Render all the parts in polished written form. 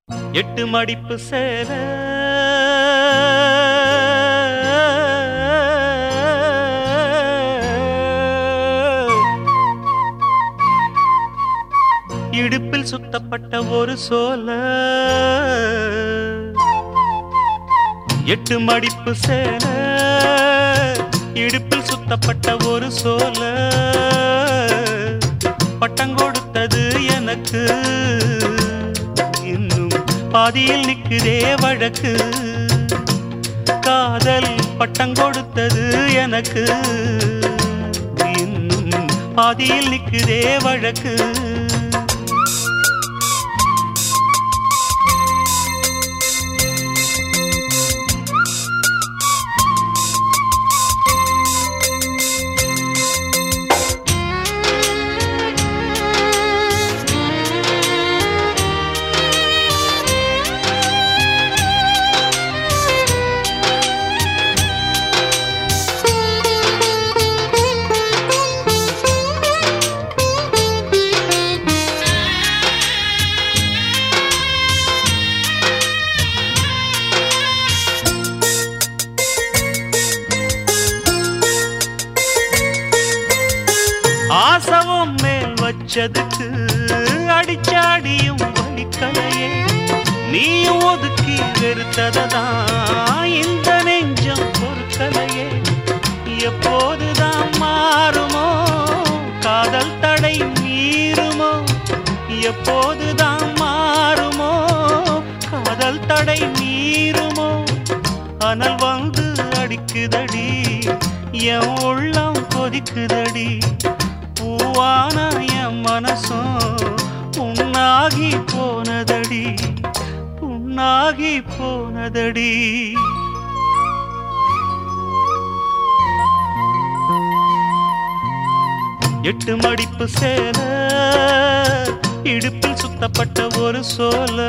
எட்டு மடிப்பு சேல இடுப்பில் சுத்தப்பட்ட ஒரு சோல எட்டு மடிப்பு சேல இடுப்பில் சுத்தப்பட்ட ஒரு சோல பட்டம் கொடுத்தது எனக்கு இன்னும் பாதியில் நிக்குதே வழக்கு காதல் பட்டம் கொடுத்தது எனக்கு இன்னும் பாதியில் நிக்குதே வழக்கு ஆசவம் மேல் வச்சதுக்கு அடிச்சாடியும் வலிக்கலையே நீயும் ஒதுக்கி வெறுத்ததான் இந்த நெஞ்சம் பொறுக்கலையே எப்போதுதான் மாறுமோ காதல் தடை மீறுமோ எப்போதுதான் மாறுமோ காதல் தடை மீறுமோ அனல் வந்து அடிக்குதடி என் உள்ளம் கொதிக்குதடி பூவான என் மனசும் புண்ணாகி போனதடி புண்ணாகி போனதடி எட்டு மடிப்பு சேல இடுப்பில் சுத்தப்பட்ட ஒரு சோல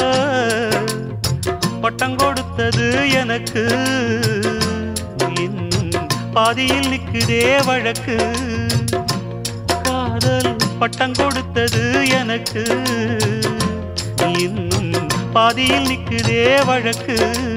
பட்டம் கொடுத்தது எனக்கு இன்னும் பாதியில் நிக்குதே வழக்கு காதல் பட்டம் கொடுத்தது எனக்கு இன்னும் பாதியில் நிக்குதே வழக்கு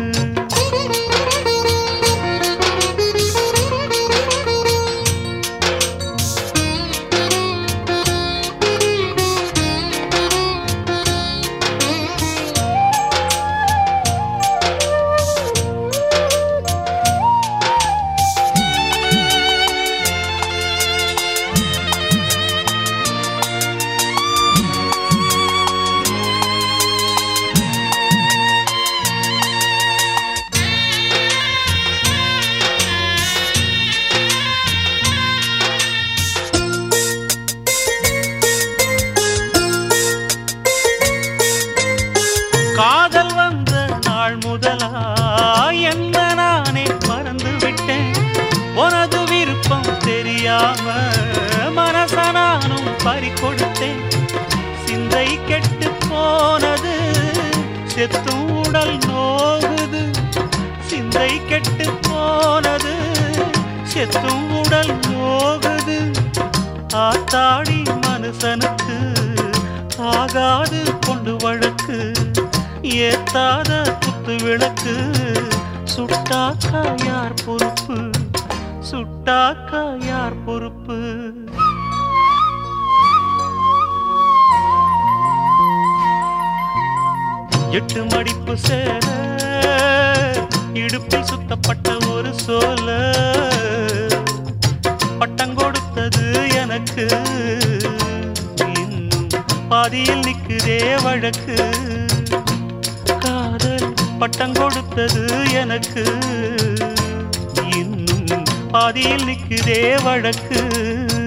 காதல் வந்த நாள் முதலா என்ன நானே மறந்து விட்டேன் உனது விருப்பம் தெரியாம மனச நானும் பறிகொடுத்தேன் சிந்தை கெட்டு போனது செத்தும் உடல் நோகுது சிந்தை கெட்டு போனது செத்தும் உடல் நோகுது ஆத்தாடி மனுஷனுக்கு ஆகாது கொண்டு வழக்கு ஏத்தாத குத்து விளக்கு சுட்டாக்கா யார் பொறுப்பு சுட்டாக்கா யார் பொறுப்பு எட்டு மடிப்பு சேல இடுப்பில் சுத்தப்பட்ட ஒரு சோல பட்டம் கொடுத்தது எனக்கு இன்னும் பாதியில் நிக்குதே வழக்கு காதல் பட்டம் கொடுத்தது எனக்கு இன்னும் பாதியில் நிக்குதே வழக்கு